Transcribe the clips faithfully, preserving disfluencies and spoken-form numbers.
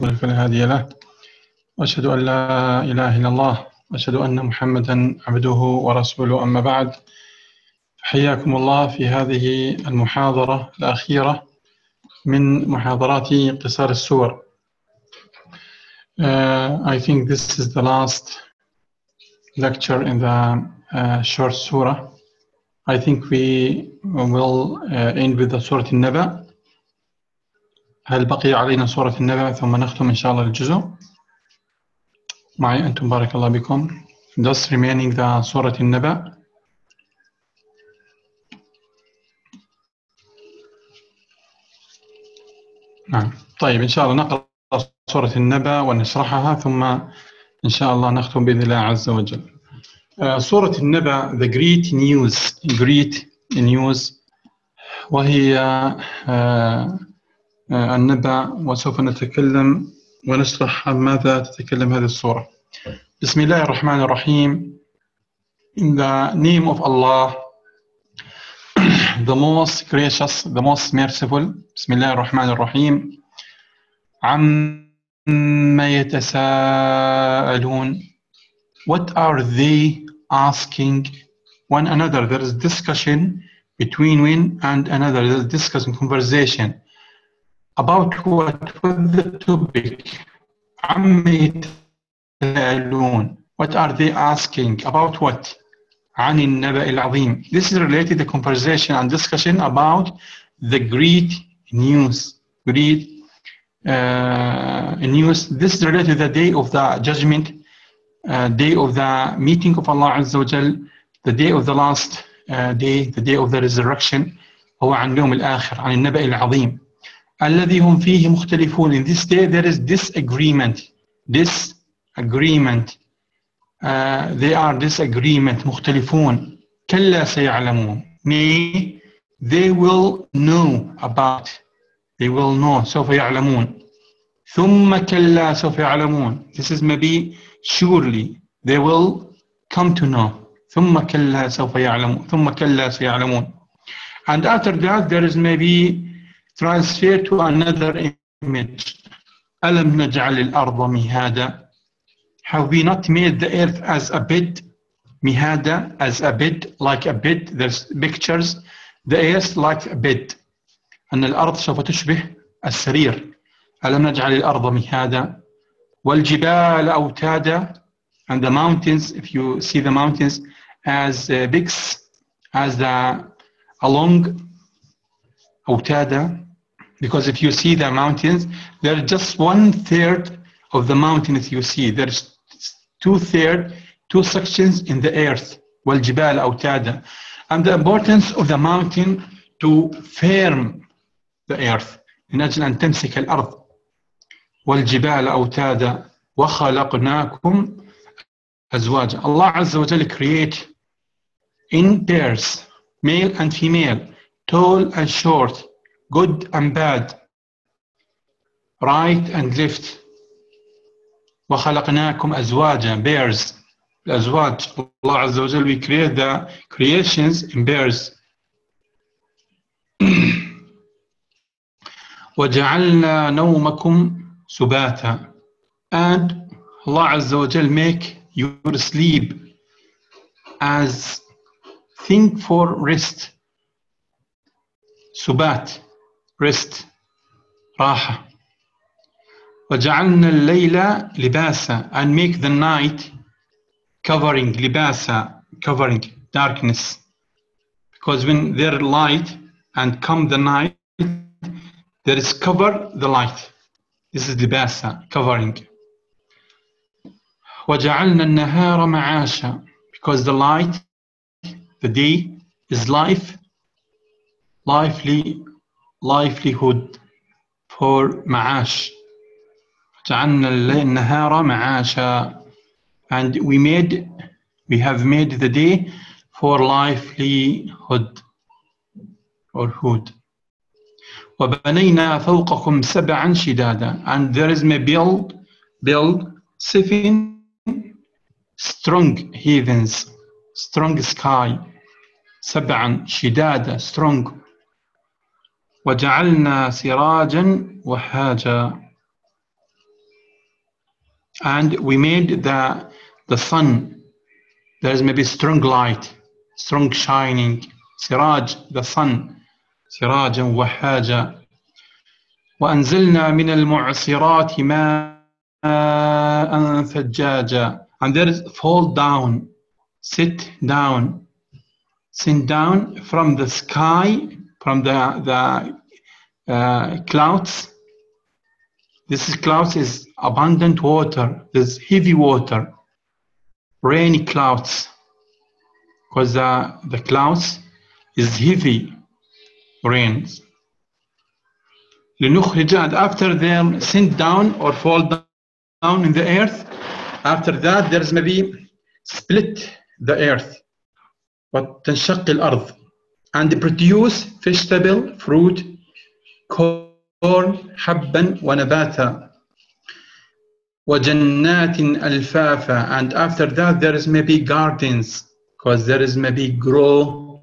فلا هادي له وأشهد أن لا إله إلا الله وأشهد أن محمدا عبده ورسوله أما بعد. حياكم الله في هذه المحاضرة الأخيرة من محاضرات قصار السور. Uh, I think this is the last lecture in the uh, short surah. I think we will uh, end with the Surah An-Naba. هل بقي علينا سورة النبأ ثم نختم إن شاء الله الجزء معي أنتم بارك الله بكم. Just remaining the سورة النبأ. نعم طيب إن شاء الله نقرأ سورة النبأ ونشرحها ثم إن شاء الله نختم بإذن الله عز وجل. uh, سورة النبأ the great news great news وهي uh, النبأ، وسوف نتكلم ونشرح عن ماذا تتكلم هذه السورة. بسم الله الرحمن الرحيم. In the name of Allah, the most gracious, the most merciful. بسم الله الرحمن الرحيم. عما يتساءلون. What are they asking one another? There is discussion between one and another. There is discussion, conversation. About what? What the topic? عما يتساءلون. What are they asking? About what? عن النبأ العظيم. This is related to conversation and discussion about the great news. Great uh, news. This is related to the day of the judgment, uh, day of the meeting of Allah Azza wa Jal, the day of the last uh, day, the day of the resurrection. هو عن يوم الآخر، عن النبأ العظيم. الذي هم فيه مختلفون. In this day there is disagreement. Disagreement. Uh, they are disagreement. مختلفون. كلا سيعلمون. Nay, they will know about. They will know. سوف يعلمون. ثم كلا سوف يعلمون. This is maybe surely they will come to know. ثم كلا سوف يعلمون. ثم كلا سيعلمون. And after that there is maybe transfer to another image. ألم نجعل الأرض مهادا. Have we not made the earth as a bed? مهادا, as a bed, like a bed. There's pictures. The earth like a bed. أن الأرض سوف تشبه السرير. ألم نجعل الأرض مهادا. والجبال أوتادا. And the mountains, if you see the mountains as uh, bigs, as the along أوتادا. Because if you see the mountains, there is just one third of the mountain that you see. There's two third, two sections in the earth. والجبال أوتادا. And the importance of the mountain to firm the earth. من أجل أن تمسك الأرض. والجبال أوتادا وخلقناكم أزواجا. Allah Azza wa Jalla create in pairs, male and female, tall and short, good and bad, right and left. وخلقناكم أزواجا, pairs. الأزواج. Allah Azza wa Jalla, we create the creations in pairs. وجعلنا نومكم سباتا. And Allah Azza wa Jalla make your sleep as thing for rest. سبات, rest, راحة. وجعلنا الليل لباسا. And make the night covering. لباسا, covering, darkness. Because when there is light and come the night, there is cover the light. This is لباسا, covering. وجعلنا النهار معاشا. Because the light, the day is life, lively, livelihood for معاش. جعلنا النهار معاشا. And we made, we have made the day for livelihood or hood. وبنينا فوقكم سبعا شدادا. And there is may build, build seven strong heavens, strong sky. سبعا شدادا, strong. وجعلنا سراجا وهاجا. and we made the the sun. There is maybe strong light, strong shining. Siraj, the sun. سراجا وحاجا. وأنزلنا من المعصرات ماء ثجاجا. And there is fall down, sit down, sit down from the sky, from the the uh, clouds. This is clouds is abundant water. There's heavy water, rainy clouds, because the the clouds is heavy rains. لنخرج, and after them sink down or fall down in the earth. After that there's maybe split the earth. وتنشق الأرض, and produce vegetable, fruit, corn, حبا ونباتا. وجنات ألفافا, and after that there is maybe gardens, because there is maybe grow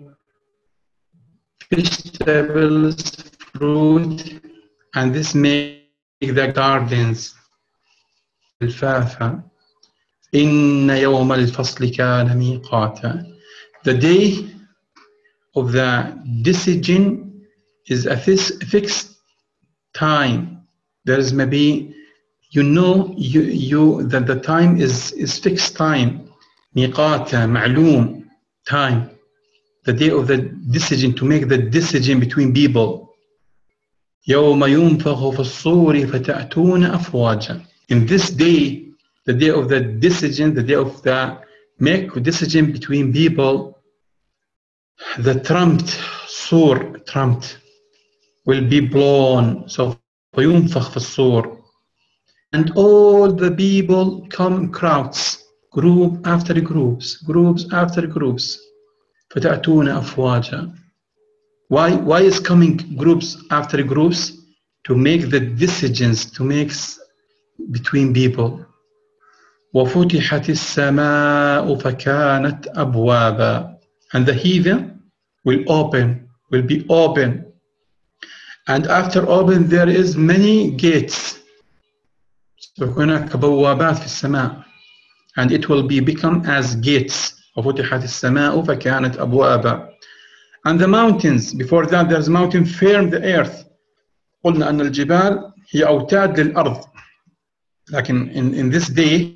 vegetables, fruit, and this make the gardens. ألفافا. إن يوم الفصل كان ميقاتا. The day of the decision is a fixed time. There is maybe, you know, you you that the time is is fixed time. ميقاتا, معلوم, time. The day of the decision, to make the decision between people. يوم ينفخ في الصور فتأتون أفواجا. In this day, the day of the decision, the day of the make decision between people, the trumpet, صور, trumpet, will be blown. So فينفخ في الصور. And all the people come crowds, group after groups, groups after groups. فتأتون أفواجا. Why, why is coming groups after groups? To make the decisions, to make between people. وفتحت السماء فكانت أبوابا. And the heaven will open, will be open. And after open there is many gates. So هناك بوابات في السماء. And it will be become as gates. وفتحت السماء فكانت أبوابا. And the mountains, before that there's mountain firm the earth. قلنا أن الجبال هي أوتاد للأرض. لكن in, in this day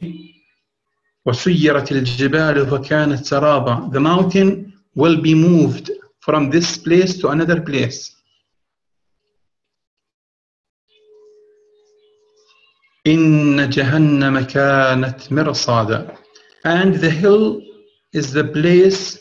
وسيرت الجبال فكانت سرابا. The mountain will be moved from this place to another place. إن جهنم كانت مرصادا. And the hill is the place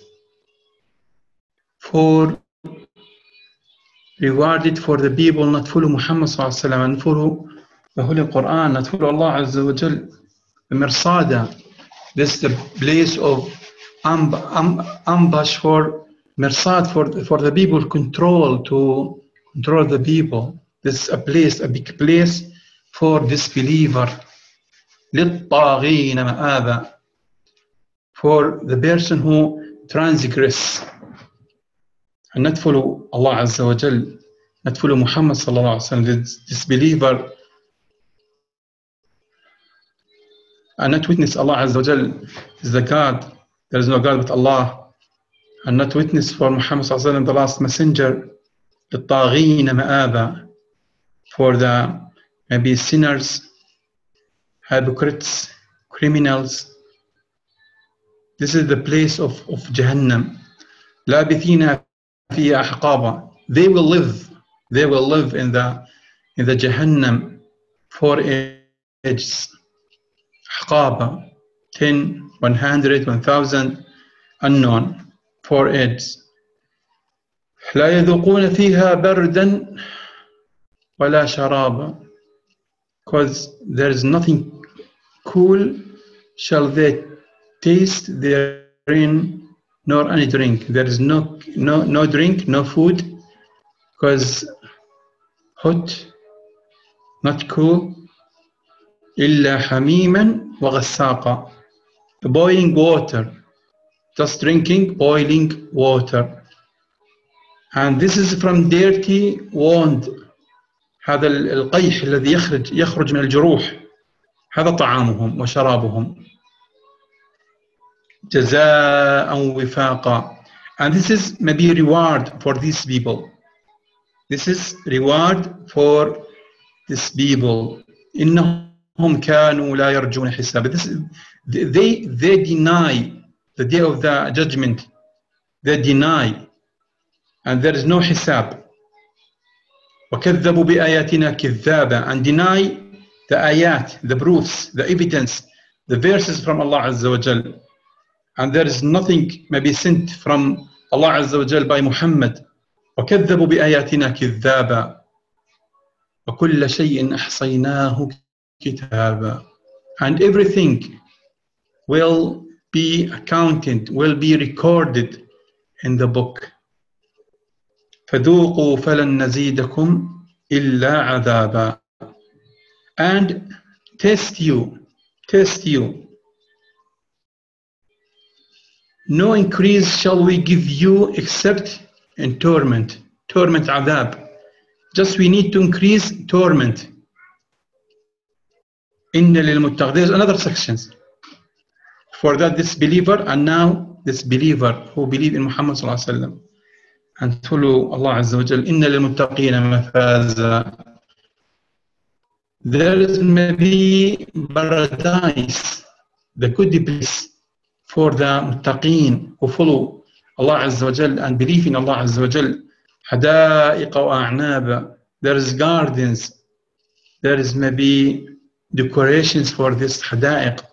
for rewarded for the people not follow Muhammad صلى الله عليه وسلم and follow the Holy Quran, not follow Allah Azza wa Jal. The Mirsada, this is the place of amb amb ambush for Mirsad, for, for the people control, to control the people. This is a place, a big place for disbeliever. للطاغين مآبا, for the person who transgress and not follow Allah Azza wa Jal, not follow Muhammad sallallahu alaihi wasallam, the disbeliever, and not witness Allah Azza wa Jal is the God. There is no God but Allah, and not witness for Muhammad sallallahu alaihi wasallam, the last messenger. للطاغين مآبا, for the maybe sinners, hypocrites, criminals. This is the place of, of Jahannam. لابثين فيها أحقابا. They will live, they will live in the in the Jahannam four ages. أحقابا, ten, one hundred, one thousand, unknown, four ages. لا يذوقون فيها بردا ولا شرابا, because there is nothing cool shall they taste therein, nor any drink. There is no no no drink, no food, because hot, not cool. إلا حميما وغساقا, boiling water, just drinking boiling water. And this is from dirty wound. هذا القيح الذي يخرج يخرج من الجروح. هذا طعامهم وشرابهم جزاء وفاقا. And this is maybe reward for these people. This is reward for these people. إنهم كانوا لا يرجون حسابا. This is, they, they deny the day of the judgment. They deny. And there is no حساب. وكذبوا بآياتنا كذابا. And deny the ayat, the proofs, the evidence, the verses from Allah Azza wa Jal. And there is nothing maybe sent from Allah Azza wa Jal by Muhammad. وكذبوا بآياتنا كذابا وكل شيء أحصيناه كتابا. And everything will be accounted, will be recorded in the book. فذوقوا فلن نزيدكم إلا عذابا. And test you, test you. No increase shall we give you except in torment. Torment, adab. Just we need to increase torment. Inna lil-muttaqin. There's another section. For that, this believer, and now this believer who believe in Muhammad sallallahu alaihi wasallam and follow Allah Azza wa Jal. Inna lil-muttaqin mafaza. There is maybe paradise, the good place for the muttaqin who follow Allah Azza wa Jal and believe in Allah Azza wa Jal. حدائق وأعناب. There is gardens. There is maybe decorations for this حدائق.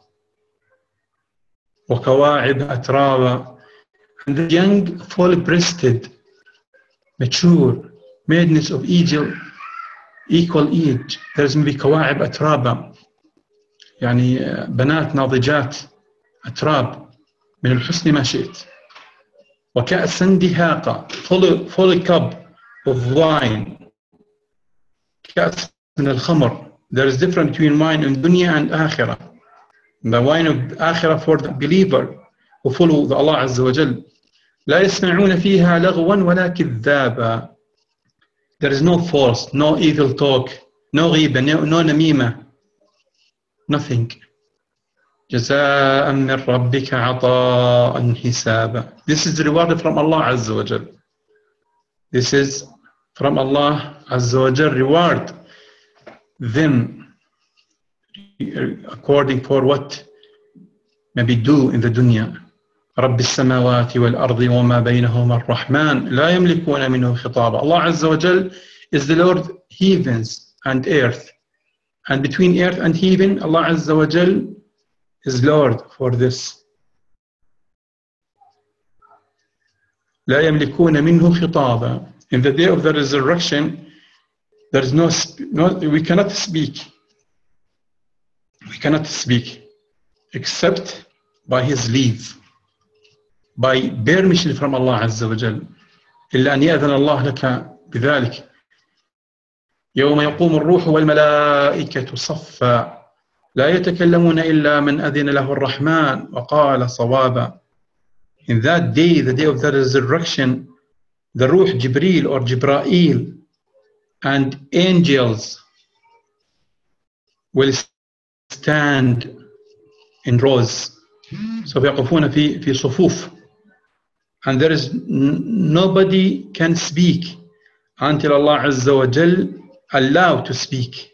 وكواعب أترابا. And the young, full-breasted, mature, maidens of Egypt, equal age. There is maybe كواعب أترابا. يعني بنات ناضجات أتراب من الحسن ما شئت. وكأسا دهاقا. Full, full cup of wine. كأس من الخمر. There is difference between wine in dunya and akhirah. The wine of akhirah for the believer who follow the Allah Azza wa Jal. لا يسمعون فيها لغوا ولا كذابا. There is no false, no evil talk, no غيبة, no, no نميمة. Nothing. جزاء من ربك عطاء حسابا. This is the reward from Allah Azza wa Jal. This is from Allah Azza wa Jal. Reward them according for what maybe do in the dunya. رب السماوات والأرض وما بينهما الرحمن لا يملكون منه خطابا. Allah Azza wa Jal is the Lord heavens and earth. And between earth and heaven, Allah Azza wa Jal is Lord for this. لا يملكون منه خطابا. In the day of the resurrection, there is no, no, we cannot speak. We cannot speak except by His leave, by permission from Allah Azza wa Jal. إلا أن يأذن الله لك بذلك. يوم يقوم الروح والملائكة صفا لا يتكلمون إلا من أذن له الرحمن وقال صوابا. In that day, the day of the resurrection, the Ruh Jibreel or Jibrail and angels will stand in rows. So يقفون في في صفوف. And there is nobody can speak until Allah Azza wa Jal allow to speak.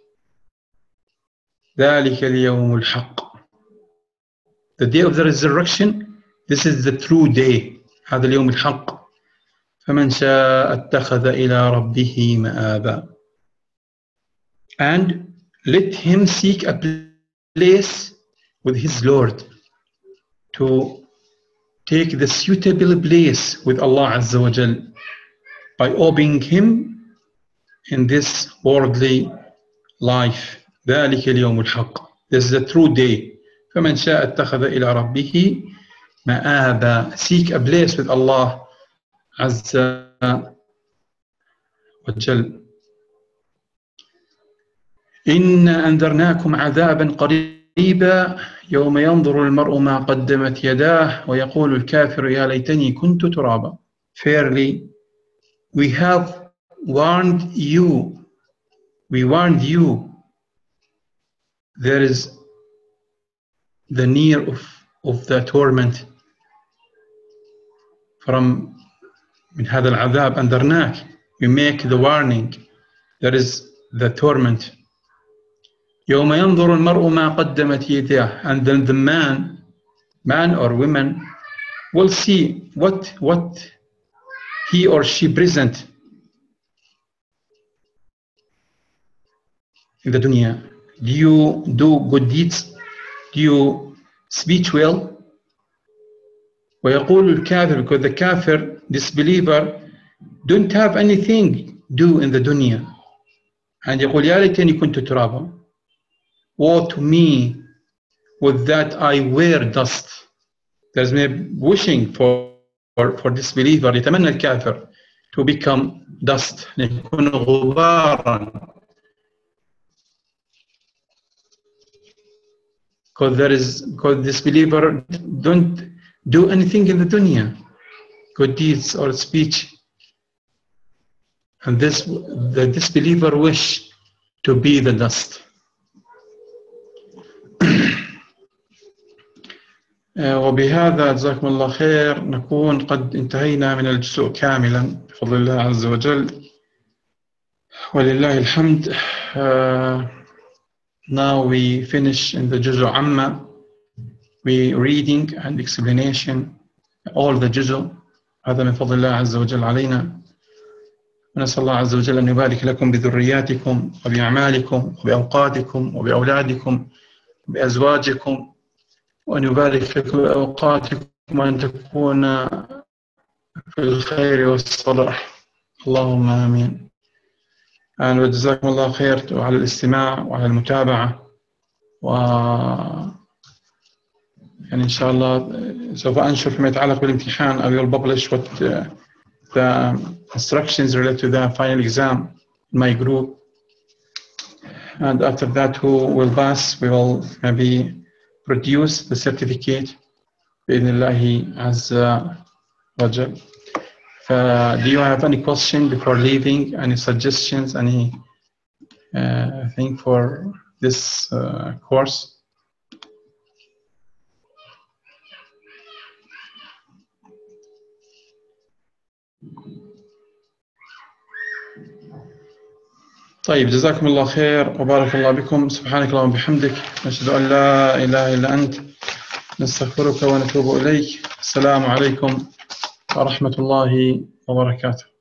ذلك اليوم الحق. The day of the resurrection, this is the true day. هذا اليوم الحق. فمن شاء اتخذ إلى ربه مآبا. And let him seek a place with his Lord to take the suitable place with Allah Azza wa Jal by obeying him in this worldly life. ذلك اليوم الحق. This is the true day. فمن شاء اتخذ إلى ربه مآبا. Seek a place with Allah Azza wa Jal. إنا أنذرناكم عذابا قريبا يوم ينظر المرء ما قدمت يداه ويقول الكافر يا ليتني كنت ترابا. Fairly, we have warned you. We warned you. There is the near of, of the torment from من هذا العذاب أنذرناك. We make the warning. There is the torment. يوم ينظر المرء ما قدمت يداه. And then the man, man or woman, will see what what he or she present in the dunya. Do you do good deeds? Do you speak well? ويقول الكافر, because the kafir, disbeliever, don't have anything do in the dunya. And يقول يا ليتني كنت ترابا. Woe to me, with that I wear dust. There's me wishing for, for, for disbeliever, يتمنى الكافر to become dust, يكون غبارا. Because there is, because disbeliever don't do anything in the dunya, good deeds or speech, and this the disbeliever wish to be the dust. وبهذا جزاكم الله خير نكون قد انتهينا من الجزء كاملا بفضل الله عز وجل ولله الحمد. Uh, now we finish in the جزء عامة. We reading and explanation all the جزء. هذا من فضل الله عز وجل علينا. ونسأل الله عز وجل أن يبارك لكم بذرياتكم وبأعمالكم وبأوقاتكم وبأولادكم وبأزواجكم، وأن يبارك لكم بأوقاتكم وأن تكون في الخير والصلاح. اللهم آمين. وجزاكم الله خير على الاستماع وعلى المتابعة. و يعني إن شاء الله سوف أنشر فيما يتعلق بالامتحان. I will publish what uh, the instructions related to the final exam in my group, and after that who will pass we will maybe produce the certificate بإذن الله عز وجل. Uh, do you have any question before leaving? Any suggestions? Any uh, thing for this uh, course? طيب جزاكم الله خير وبارك الله بكم. سبحانك اللهم وبحمدك نشهد أن لا إله إلا أنت نستغفرك ونتوب إليك. السلام عليكم ورحمة الله وبركاته.